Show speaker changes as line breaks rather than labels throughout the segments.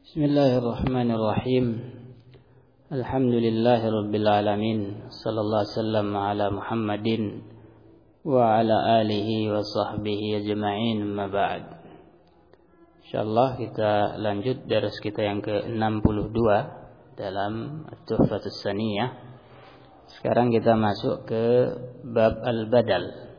Bismillahirrahmanirrahim. Alhamdulillahirabbil alamin. Sallallahu alaihi wasallam ala Muhammadin wa ala alihi wa sahbihi ajma'in. Amma ba'd. Insyaallah kita lanjut dars kita yang ke-62 dalam Tuhfatus Saniyah. Sekarang kita masuk ke bab al-badal.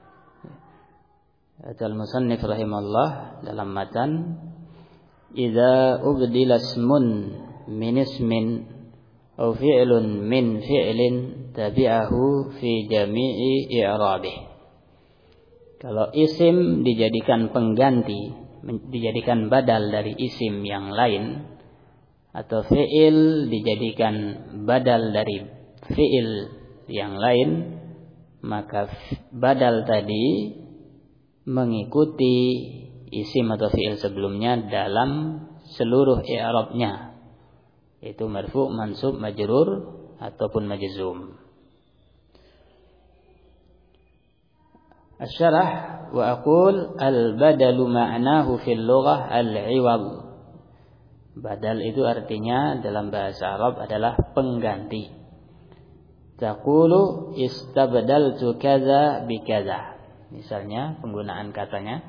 Al-musannif rahimahullah dalam matan, idza ubdila ismun min ismin aw fi'lun min fi'lin tabi'ahu fi jami'i i'rabih. Kalau isim dijadikan pengganti, dijadikan badal dari isim yang lain, atau fi'il dijadikan badal dari fi'il yang lain, maka badal tadi mengikuti isim atau fi'il sebelumnya dalam seluruh i'rabnya, yaitu marfu', mansub, majrur ataupun majzum. Asy-syarah wa aqul al-badalu ma'nahu fil lughah al-'iwad. Badal itu artinya dalam bahasa Arab adalah pengganti. Taqulu istabdaltu kadza bi kadza. Misalnya penggunaan katanya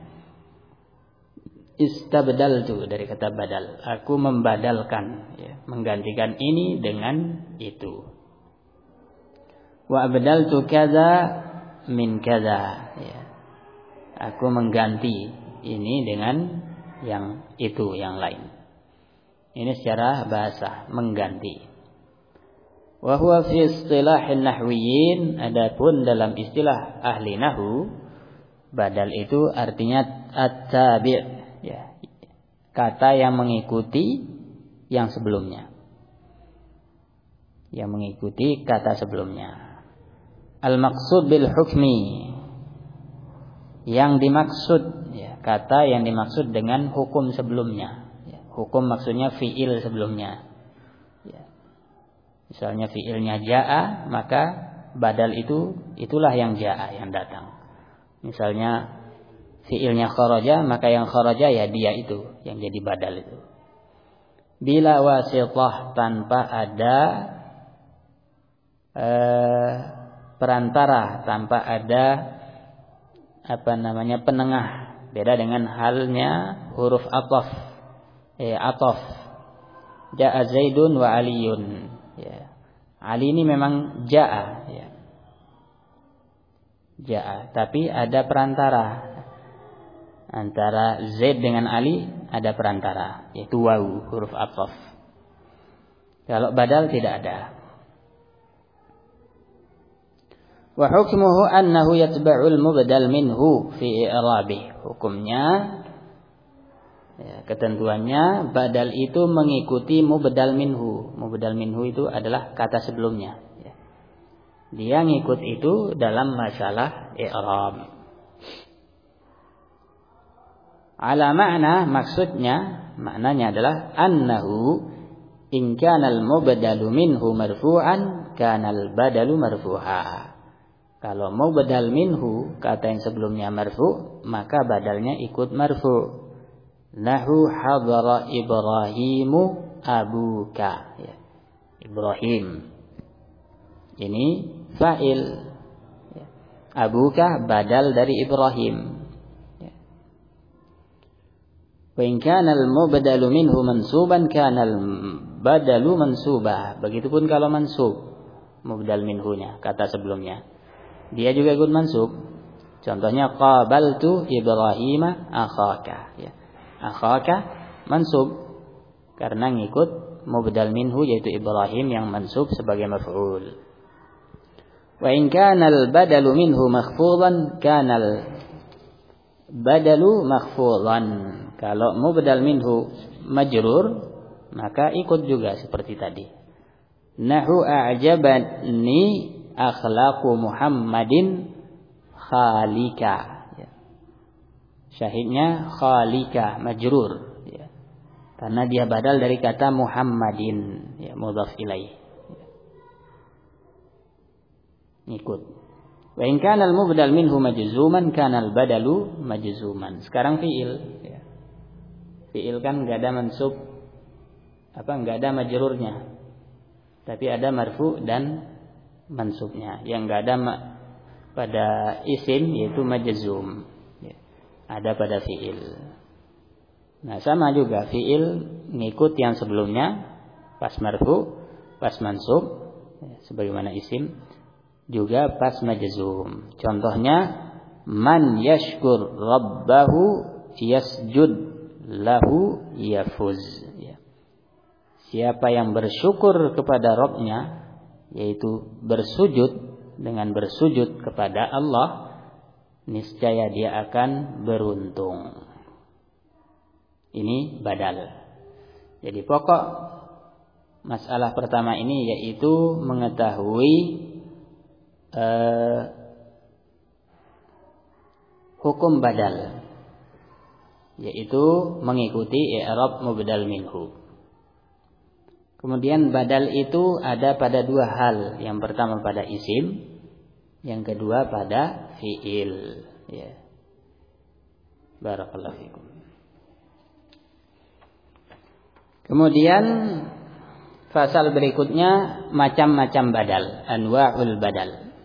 istabdaltu dari kata badal, aku membadalkan, ya, menggantikan ini dengan itu. Wa abdaltu kadza min kadza, ya, aku mengganti ini dengan yang itu, yang lain. Ini secara bahasa mengganti. Wa huwa fi istilahin nahwiyyin, adapun dalam istilah ahli nahwu, badal itu artinya at-tabi', ya, kata yang mengikuti yang sebelumnya, yang mengikuti kata sebelumnya. Al-maqsud bil hukmi, yang dimaksud, ya, kata yang dimaksud dengan hukum sebelumnya, ya, hukum maksudnya fi'il sebelumnya, ya. Misalnya fi'ilnya ja'a, maka badal itulah yang ja'a, yang datang. Misalnya fi'ilnya kharaja, maka yang kharaja ya dia itu yang jadi badal itu. Bila wasithah, tanpa ada perantara, tanpa ada penengah. Beda dengan halnya huruf ataf. Ataf. Ja'a Zaidun wa Aliyun. Ya. Ali ini memang ja'a, ya. Ja'a, tapi ada perantara. Antara Zaid dengan Ali ada perantara, yaitu wawu, huruf ataf. Kalau badal tidak ada. Wa hukmuhu annahu yatba'ul mubdal minhu fi i'rabih. Hukumnya, ya, ketentuannya badal itu mengikuti mubdal minhu. Mubdal minhu itu adalah kata sebelumnya, ya. Dia ngikut itu dalam masalah i'rab. Ala makna, maknanya adalah annahu in kana al-mubdalu minhu marfu'an kana al-badalu marfu'a. Kalau mubdal minhu, kata yang sebelumnya marfu', maka badalnya ikut marfu'. Nahu hadara Ibrahimu abuka, ya. Ibrahim ini fa'il, ya. Abuka badal dari Ibrahim. Wa in kana al-mubdalu minhu mansuban kana al-badalu mansuba. Begitupun kalau mansub, mubdal minhunya, kata sebelumnya, dia juga ikut mansub. Contohnya qabaltu Ibrahima akhaka, ya. Akhaka mansub karena ngikut mubdal minhu, yaitu Ibrahim yang mansub sebagai maf'ul. Wa in kana al-badalu minhu makhfudan kana al-badalu makhfudan. Kalau mubdal minhu majrur, maka ikut juga seperti tadi. Nahu a'jabani akhlaqu Muhammadin khalika, ya. Syahidnya khalika majrur, ya, karena dia badal dari kata Muhammadin, ya, mudhaf ilaih, ya. Ikut. Wa in kana al-mubdal minhu majzuman kana al-badalu majzuman. Sekarang fi'il, ya. Fi'il kan enggak ada mansub, enggak ada majrurnya. Tapi ada marfu dan mansubnya. Yang enggak ada pada isim yaitu majzum. Ada pada fiil. Nah, sama juga fiil ngikut yang sebelumnya, pas marfu, pas mansub, sebagaimana isim, juga pas majzum. Contohnya, man yashkur rabbahu yasjud lahu yafuz. Siapa yang bersyukur kepada Rabbnya, yaitu bersujud, dengan bersujud kepada Allah, niscaya dia akan beruntung. Ini badal. Jadi pokok masalah pertama ini yaitu mengetahui hukum badal, yaitu mengikuti i'rab mubdal minhu. Kemudian badal itu ada pada dua hal. Yang pertama pada isim, yang kedua pada fiil. Ya. Barakallahu fikum. Kemudian fasal berikutnya macam-macam badal, anwa'ul badal.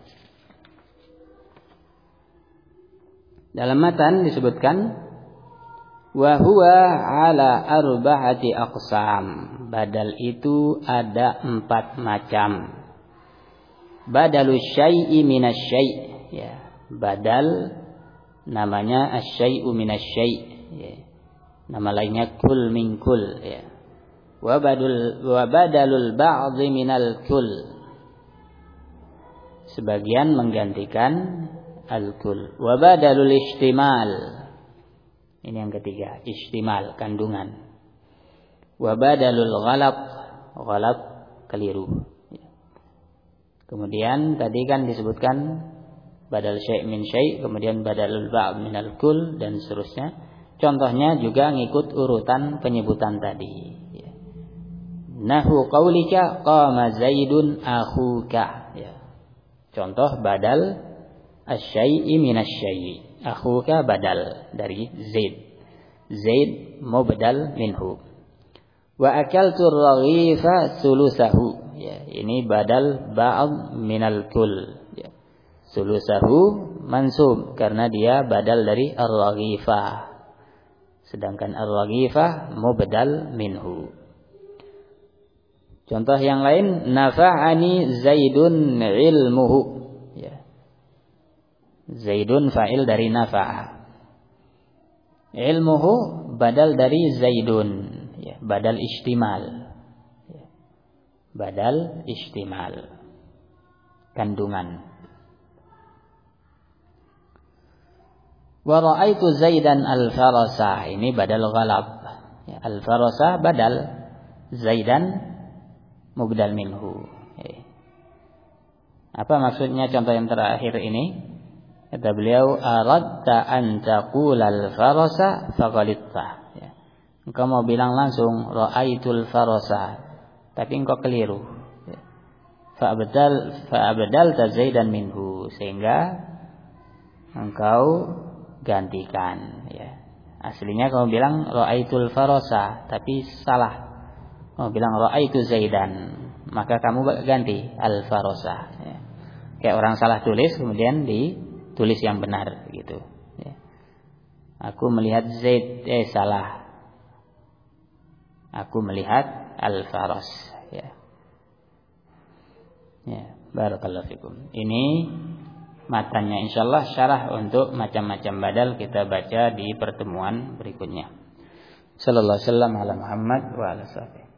Dalam matan disebutkan wa huwa ala arba'ati aqsam. Badal itu ada 4 macam. Badalus syai'i minasy-syai', ya. Badal namanya asy-syai'u minasy-syai', ya. Nama lainnya kul min kul, ya. Wa badalul ba'dhi minal kul. Sebagian menggantikan al-kul. Wa badalul istimal. Ini yang ketiga, istimal, kandungan. Wa badalul ghalab keliru. Kemudian tadi kan disebutkan badal syai' min syai', kemudian badalul ba'd minal kul dan seterusnya. Contohnya juga ngikut urutan penyebutan tadi. Nahu qaulika qama Zaidun akhuka. Ya. Contoh badal asy-syai'i minasy-syai'. Akhuka badal dari Zaid. Zaid mubdal minhu. Wa akaltu ar-raghifa sulusahu. Ya, ini badal ba'd minal kul. Ya. Sulusahu mansub karena dia badal dari ar-raghifah. Sedangkan ar-raghifah mubdal minhu. Contoh yang lain, nafa'ani Zaidun ilmuhu. Ya. Zaidun fa'il dari nafa'a. Ilmuhu badal dari Zaidun. Ya. Badal istimal. Ya. Badal istimal. Kandungan. Wa ra'aitu Zaidan al-farasa. Ini badal ghalab. Ya. Al-farasa badal. Zaidan mubdal minhu. Apa maksudnya contoh yang terakhir ini? Kata beliau, aradta an taqulal farasa faqalitta. Ya. Engkau mau bilang langsung ra'aitul farasa, tapi engkau keliru. Ya. Fa'abdalta Zaidan minhu, sehingga engkau gantikan. Ya. Aslinya kamu bilang ra'aitul farasa, tapi salah. Kamu bilang ra'aitu Zaidan, maka kamu ganti al-farasa. Ya. Kayak orang salah tulis kemudian ditulis yang benar gitu. Ya. Aku melihat Zaid, salah. Aku melihat al-faras. Ya. Ya, barakallahu fikum. Ini matanya, insyaallah syarah untuk macam-macam badal kita baca di pertemuan berikutnya. Sallallahu alaihi wasallam ala Muhammad wa ala sahbihi.